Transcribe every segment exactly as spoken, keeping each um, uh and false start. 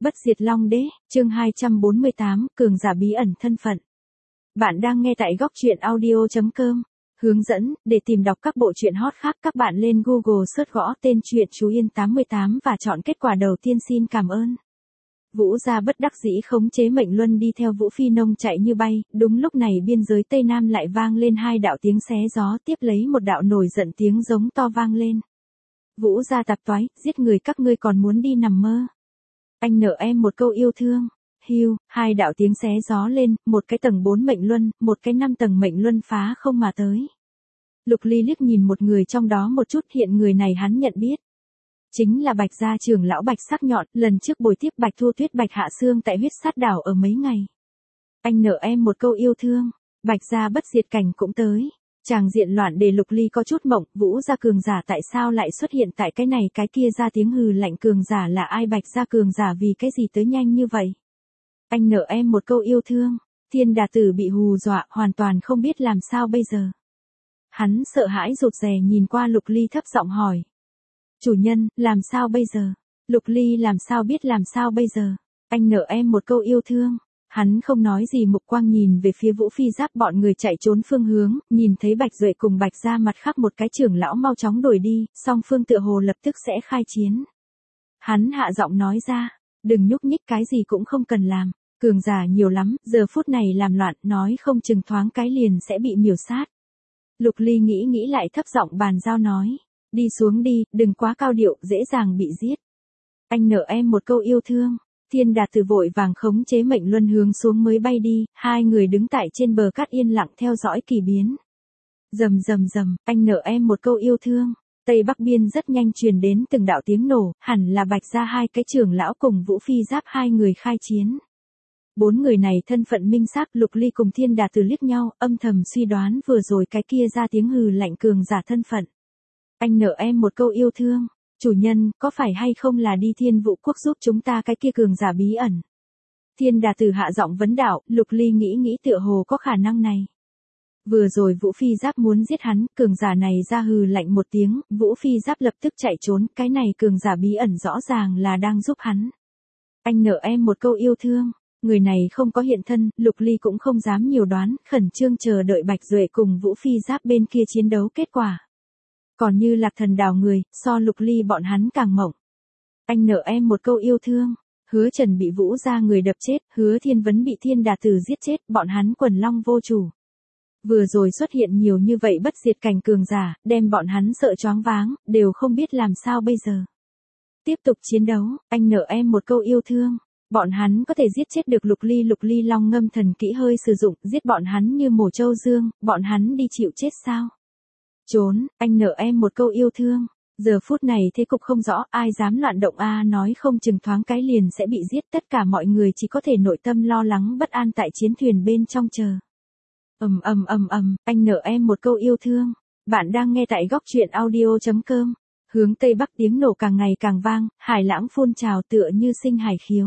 Bất diệt Long Đế, chương hai trăm bốn mươi tám, cường giả bí ẩn thân phận. Bạn đang nghe tại góc truyện audio chấm com. Hướng dẫn, để tìm đọc các bộ truyện hot khác các bạn lên Google search gõ tên truyện Chú Yên tám mươi tám và chọn kết quả đầu tiên. Xin cảm ơn. Vũ Gia bất đắc dĩ khống chế mệnh luân đi theo Vũ Phi Nông chạy như bay, đúng lúc này biên giới Tây Nam lại vang lên hai đạo tiếng xé gió, tiếp lấy một đạo nổi giận tiếng giống to vang lên. Vũ Gia tạp toái, giết người các ngươi còn muốn đi nằm mơ. Anh nợ em một câu yêu thương. Hiu, hai đạo tiếng xé gió lên, một cái tầng bốn mệnh luân, một cái năm tầng mệnh luân phá không mà tới. Lục Ly liếc nhìn một người trong đó một chút, hiện người này hắn nhận biết. Chính là Bạch gia trưởng lão Bạch Sắc Nhọn, lần trước buổi tiếp Bạch Thu Tuyết Bạch Hạ Xương tại huyết sát đảo ở mấy ngày. Anh nợ em một câu yêu thương. Bạch gia bất diệt cảnh cũng tới. Tràng diện loạn để Lục Ly có chút mộng, Vũ gia cường giả tại sao lại xuất hiện tại cái này cái kia, ra tiếng hừ lạnh, cường giả là ai, Bạch gia cường giả vì cái gì tới nhanh như vậy? Anh nợ em một câu yêu thương. Thiên Đà Tử bị hù dọa, hoàn toàn không biết làm sao bây giờ. Hắn sợ hãi rụt rè nhìn qua Lục Ly thấp giọng hỏi. Chủ nhân, làm sao bây giờ? Lục Ly làm sao biết làm sao bây giờ? Anh nợ em một câu yêu thương. Hắn không nói gì, mục quang nhìn về phía Vũ Phi Giáp bọn người chạy trốn phương hướng, nhìn thấy Bạch Duệ cùng Bạch gia mặt khác một cái trưởng lão mau chóng đuổi đi, song phương tựa hồ lập tức sẽ khai chiến. Hắn hạ giọng nói ra, đừng nhúc nhích, cái gì cũng không cần làm, cường giả nhiều lắm, giờ phút này làm loạn, nói không chừng thoáng cái liền sẽ bị miểu sát. Lục Ly nghĩ nghĩ lại thấp giọng bàn giao nói, đi xuống đi, đừng quá cao điệu, dễ dàng bị giết. Anh nợ em một câu yêu thương. Thiên Đà Tử vội vàng khống chế mệnh luân hướng xuống mới bay đi, hai người đứng tại trên bờ cát yên lặng theo dõi kỳ biến. Rầm rầm rầm, anh nợ em một câu yêu thương. Tây Bắc biên rất nhanh truyền đến từng đạo tiếng nổ, hẳn là Bạch gia hai cái trưởng lão cùng Vũ Phi Giáp hai người khai chiến. Bốn người này thân phận minh xác, Lục Ly cùng Thiên Đà Tử liếc nhau, âm thầm suy đoán vừa rồi cái kia ra tiếng hừ lạnh cường giả thân phận. Anh nợ em một câu yêu thương. Chủ nhân, có phải hay không là đi Thiên Vũ Quốc giúp chúng ta cái kia cường giả bí ẩn? Thiên Đà Tử hạ giọng vấn đạo, Lục Ly nghĩ nghĩ tựa hồ có khả năng này. Vừa rồi Vũ Phi Giáp muốn giết hắn, cường giả này ra hừ lạnh một tiếng, Vũ Phi Giáp lập tức chạy trốn, cái này cường giả bí ẩn rõ ràng là đang giúp hắn. Anh nợ em một câu yêu thương. Người này không có hiện thân, Lục Ly cũng không dám nhiều đoán, khẩn trương chờ đợi Bạch Duệ cùng Vũ Phi Giáp bên kia chiến đấu kết quả. Còn như Lạc Thần đảo người, so Lục Ly bọn hắn càng mộng. Anh nợ em một câu yêu thương. Hứa Trần bị Vũ gia người đập chết, Hứa Thiên Vấn bị Thiên Đà Tử giết chết, bọn hắn quần long vô chủ. Vừa rồi xuất hiện nhiều như vậy bất diệt cảnh cường giả, đem bọn hắn sợ choáng váng, đều không biết làm sao bây giờ. Tiếp tục chiến đấu, anh nợ em một câu yêu thương. Bọn hắn có thể giết chết được Lục Ly, Lục Ly Long Ngâm thần kỹ hơi sử dụng, giết bọn hắn như mổ trâu dương, bọn hắn đi chịu chết sao? Trốn, anh nợ em một câu yêu thương. Giờ phút này thế cục không rõ, ai dám loạn động a, nói không chừng thoáng cái liền sẽ bị giết, tất cả mọi người chỉ có thể nội tâm lo lắng bất an tại chiến thuyền bên trong chờ. Ầm ầm ầm ầm, anh nợ em một câu yêu thương. Bạn đang nghe tại góc truyện audio chấm com. Hướng Tây Bắc tiếng nổ càng ngày càng vang, hải lãng phun trào tựa như sinh hải khiếu.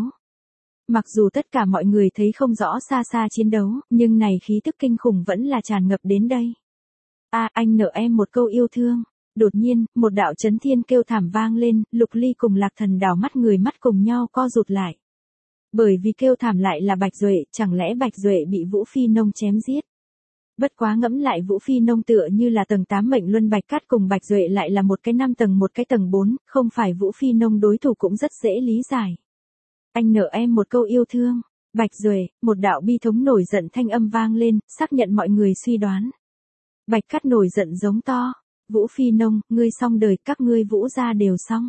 Mặc dù tất cả mọi người thấy không rõ xa xa chiến đấu, nhưng này khí tức kinh khủng vẫn là tràn ngập đến đây. A, à, anh nợ em một câu yêu thương. Đột nhiên, một đạo chấn thiên kêu thảm vang lên, Lục Ly cùng Lạc Thần đảo mắt người mắt cùng nhau co rụt lại. Bởi vì kêu thảm lại là Bạch Duệ, chẳng lẽ Bạch Duệ bị Vũ Phi Nông chém giết? Bất quá ngẫm lại, Vũ Phi Nông tựa như là tầng tám mệnh luân, Bạch Cát cùng Bạch Duệ lại là một cái năm tầng một cái tầng bốn, không phải Vũ Phi Nông đối thủ cũng rất dễ lý giải. Anh nợ em một câu yêu thương. Bạch Duệ, một đạo bi thống nổi giận thanh âm vang lên, xác nhận mọi người suy đoán. Bạch Cát nổi giận giống to. Vũ Phi Nông, ngươi xong đời, các ngươi Vũ gia đều xong.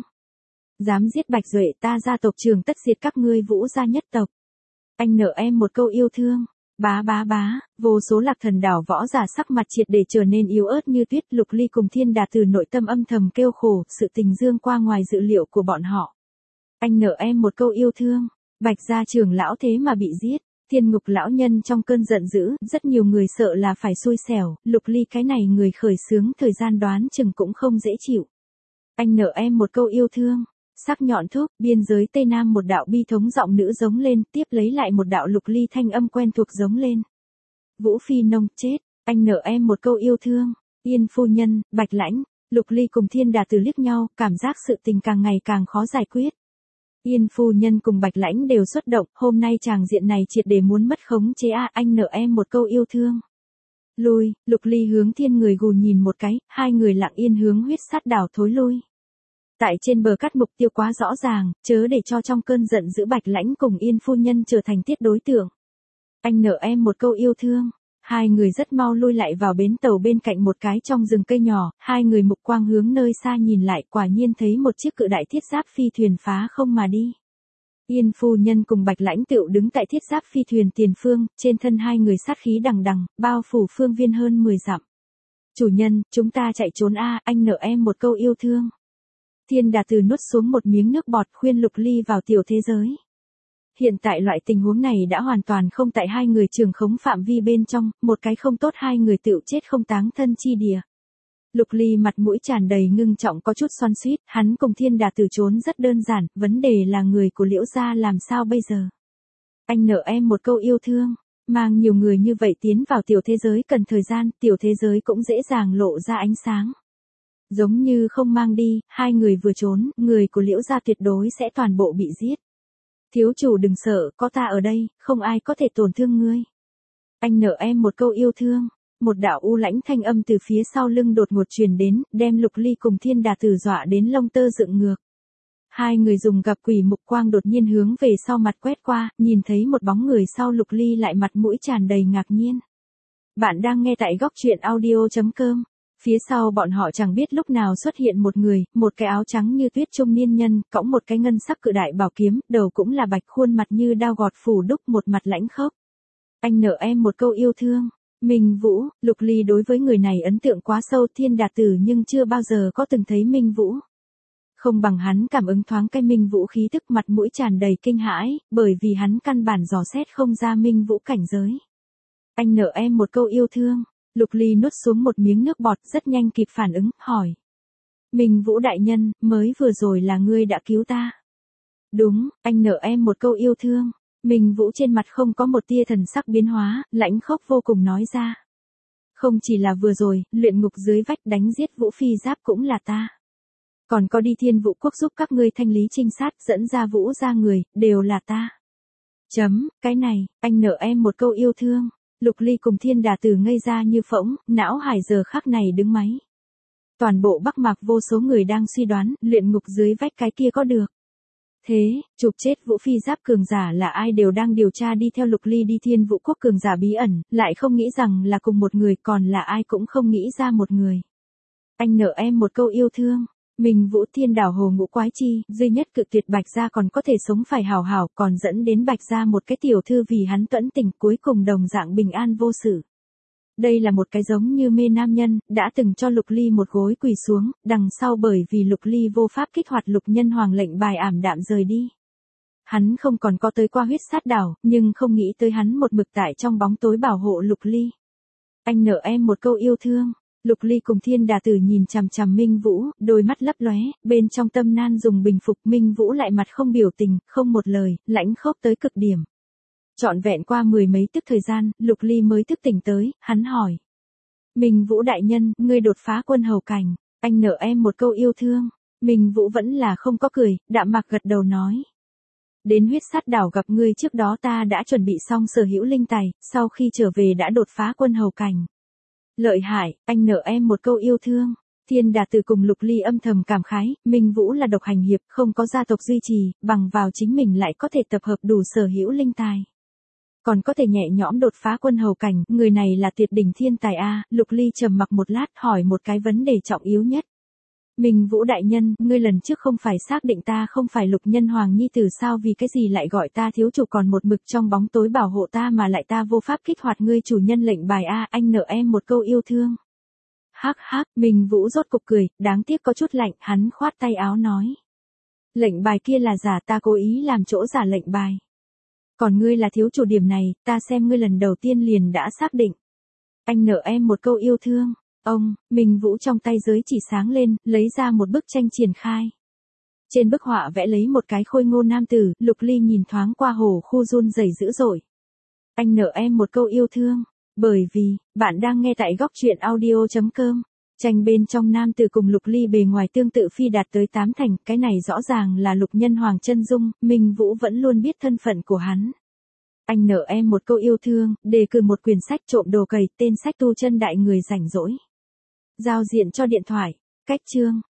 Dám giết Bạch Duệ, ta gia tộc trường tất diệt các ngươi Vũ gia nhất tộc. Anh nợ em một câu yêu thương. Bá bá bá, vô số Lạc Thần đảo võ giả sắc mặt triệt để trở nên yếu ớt như tuyết, Lục Ly cùng Thiên Đà Tử nội tâm âm thầm kêu khổ, sự tình dương qua ngoài dự liệu của bọn họ. Anh nợ em một câu yêu thương. Bạch gia trưởng lão thế mà bị giết. Thiên Ngục lão nhân trong cơn giận dữ, rất nhiều người sợ là phải xui xẻo, Lục Ly cái này người khởi xướng thời gian đoán chừng cũng không dễ chịu. Anh nợ em một câu yêu thương. Sắc nhọn thúc, biên giới Tây Nam một đạo bi thống giọng nữ giống lên, tiếp lấy lại một đạo Lục Ly thanh âm quen thuộc giống lên. Vũ Phi Nông chết, anh nợ em một câu yêu thương. Yên phu nhân, Bạch Lãnh, Lục Ly cùng Thiên Đà Tử liếc nhau, cảm giác sự tình càng ngày càng khó giải quyết. Yên phu nhân cùng Bạch Lãnh đều xuất động, hôm nay chàng diện này triệt để muốn mất khống chế a, anh nợ em một câu yêu thương. Lui, Lục Ly hướng Thiên Người gù nhìn một cái, hai người lặng yên hướng huyết sát đảo thối lui. Tại trên bờ cắt mục tiêu quá rõ ràng, chớ để cho trong cơn giận dữ Bạch Lãnh cùng Yên phu nhân trở thành tiết đối tượng. Anh nợ em một câu yêu thương. Hai người rất mau lui lại vào bến tàu bên cạnh một cái trong rừng cây nhỏ, hai người mục quang hướng nơi xa nhìn lại, quả nhiên thấy một chiếc cự đại thiết giáp phi thuyền phá không mà đi. Yên phu nhân cùng Bạch Lãnh tựu đứng tại thiết giáp phi thuyền tiền phương, trên thân hai người sát khí đằng đằng, bao phủ phương viên hơn mười dặm. Chủ nhân, chúng ta chạy trốn a, anh nợ em một câu yêu thương. Thiên Đà Từ nuốt xuống một miếng nước bọt khuyên Lục Ly vào tiểu thế giới. Hiện tại loại tình huống này đã hoàn toàn không tại hai người trường khống phạm vi bên trong, một cái không tốt hai người tựu chết không táng thân chi địa. Lục Ly mặt mũi tràn đầy ngưng trọng có chút xoắn xuýt, hắn cùng Thiên Đà Từ trốn rất đơn giản, vấn đề là người của Liễu gia làm sao bây giờ. Anh nợ em một câu yêu thương, mang nhiều người như vậy tiến vào tiểu thế giới cần thời gian, tiểu thế giới cũng dễ dàng lộ ra ánh sáng. Giống như không mang đi, hai người vừa trốn, người của Liễu gia tuyệt đối sẽ toàn bộ bị giết. Thiếu chủ đừng sợ, có ta ở đây, không ai có thể tổn thương ngươi. Anh nợ em một câu yêu thương. Một đạo u lãnh thanh âm từ phía sau lưng đột ngột truyền đến, đem Lục Ly cùng Thiên Đà Tử dọa đến lông tơ dựng ngược. Hai người dùng gặp quỷ mục quang đột nhiên hướng về sau mặt quét qua, nhìn thấy một bóng người sau Lục Ly lại mặt mũi tràn đầy ngạc nhiên. Bạn đang nghe tại góc truyện audio chấm com. Phía sau bọn họ chẳng biết lúc nào xuất hiện một người, một cái áo trắng như tuyết trung niên nhân, cõng một cái ngân sắc cự đại bảo kiếm, đầu cũng là bạch, khuôn mặt như đao gọt phủ đúc, một mặt lãnh khốc. Anh nợ em một câu yêu thương. Minh Vũ, Lục Ly đối với người này ấn tượng quá sâu, Thiên Đà Tử nhưng chưa bao giờ có từng thấy Minh Vũ. Không bằng hắn cảm ứng thoáng cái Minh Vũ khí tức, mặt mũi tràn đầy kinh hãi, bởi vì hắn căn bản dò xét không ra Minh Vũ cảnh giới. Anh nợ em một câu yêu thương. Lục Ly nuốt xuống một miếng nước bọt, rất nhanh kịp phản ứng, hỏi. Minh Vũ đại nhân, mới vừa rồi là ngươi đã cứu ta. Đúng, anh nợ em một câu yêu thương. Minh Vũ trên mặt không có một tia thần sắc biến hóa, lãnh khốc vô cùng nói ra. Không chỉ là vừa rồi, luyện ngục dưới vách đánh giết Vũ Phi Giáp cũng là ta. Còn có đi Thiên Vũ Quốc giúp các ngươi thanh lý trinh sát, dẫn ra Vũ ra người, đều là ta. Chấm, cái này, anh nợ em một câu yêu thương. Lục Ly cùng Thiên Đà Tử ngây ra như phỗng, não hải giờ khắc này đứng máy. Toàn bộ Bắc Mạc vô số người đang suy đoán, luyện ngục dưới vách cái kia có được. Thế, chụp chết Vũ Phi Giáp cường giả là ai đều đang điều tra đi theo Lục Ly đi Thiên Vũ Quốc cường giả bí ẩn, lại không nghĩ rằng là cùng một người, còn là ai cũng không nghĩ ra một người. Anh nợ em một câu yêu thương. Minh Vũ Thiên Đảo Hồ Ngũ Quái Chi, duy nhất cự tuyệt Bạch gia còn có thể sống phải hảo hảo, còn dẫn đến Bạch gia một cái tiểu thư vì hắn tuẫn tình, cuối cùng đồng dạng bình an vô sự. Đây là một cái giống như mê nam nhân, đã từng cho Lục Ly một gối quỳ xuống, đằng sau bởi vì Lục Ly vô pháp kích hoạt Lục Nhân Hoàng lệnh bài ảm đạm rời đi. Hắn không còn có tới qua huyết sát đảo, nhưng không nghĩ tới hắn một mực tại trong bóng tối bảo hộ Lục Ly. Anh nợ em một câu yêu thương. Lục Ly cùng Thiên Đà Tử nhìn chằm chằm Minh Vũ, đôi mắt lấp lóe, bên trong tâm nan dùng bình phục, Minh Vũ lại mặt không biểu tình, không một lời, lãnh khốc tới cực điểm. Trọn vẹn qua mười mấy tức thời gian, Lục Ly mới thức tỉnh tới, hắn hỏi. Minh Vũ đại nhân, ngươi đột phá quân hầu cảnh, anh nợ em một câu yêu thương. Minh Vũ vẫn là không có cười, đạm mạc gật đầu nói. Đến huyết sát đảo gặp ngươi trước đó ta đã chuẩn bị xong sở hữu linh tài, sau khi trở về đã đột phá quân hầu cảnh. Lợi hại, anh nợ em một câu yêu thương. Thiên Đà Tử cùng Lục Ly âm thầm cảm khái, Minh Vũ là độc hành hiệp, không có gia tộc duy trì, bằng vào chính mình lại có thể tập hợp đủ sở hữu linh tài. Còn có thể nhẹ nhõm đột phá quân hầu cảnh, người này là tuyệt đỉnh thiên tài a. Lục Ly trầm mặc một lát hỏi một cái vấn đề trọng yếu nhất. Minh Vũ đại nhân, ngươi lần trước không phải xác định ta không phải Lục Nhân Hoàng nhi tử sao, vì cái gì lại gọi ta thiếu chủ còn một mực trong bóng tối bảo hộ ta mà lại ta vô pháp kích hoạt ngươi chủ nhân lệnh bài a, anh nợ em một câu yêu thương. Hắc hắc, Minh Vũ rốt cục cười, đáng tiếc có chút lạnh, hắn khoát tay áo nói. Lệnh bài kia là giả, ta cố ý làm chỗ giả lệnh bài. Còn ngươi là thiếu chủ, điểm này, ta xem ngươi lần đầu tiên liền đã xác định. Anh nợ em một câu yêu thương. Ông, Minh Vũ trong tay giới chỉ sáng lên, lấy ra một bức tranh triển khai. Trên bức họa vẽ lấy một cái khôi ngô nam tử, Lục Ly nhìn thoáng qua hồ khu run rẩy dữ dội. Anh nợ em một câu yêu thương, bởi vì, bạn đang nghe tại góc truyện audio chấm com. Tranh bên trong nam tử cùng Lục Ly bề ngoài tương tự phi đạt tới tám thành, cái này rõ ràng là Lục Nhân Hoàng chân dung, Minh Vũ vẫn luôn biết thân phận của hắn. Anh nợ em một câu yêu thương, đề cử một quyển sách trộm đồ cầy, tên sách tu chân đại người rảnh rỗi. Giao diện cho điện thoại, cách chương.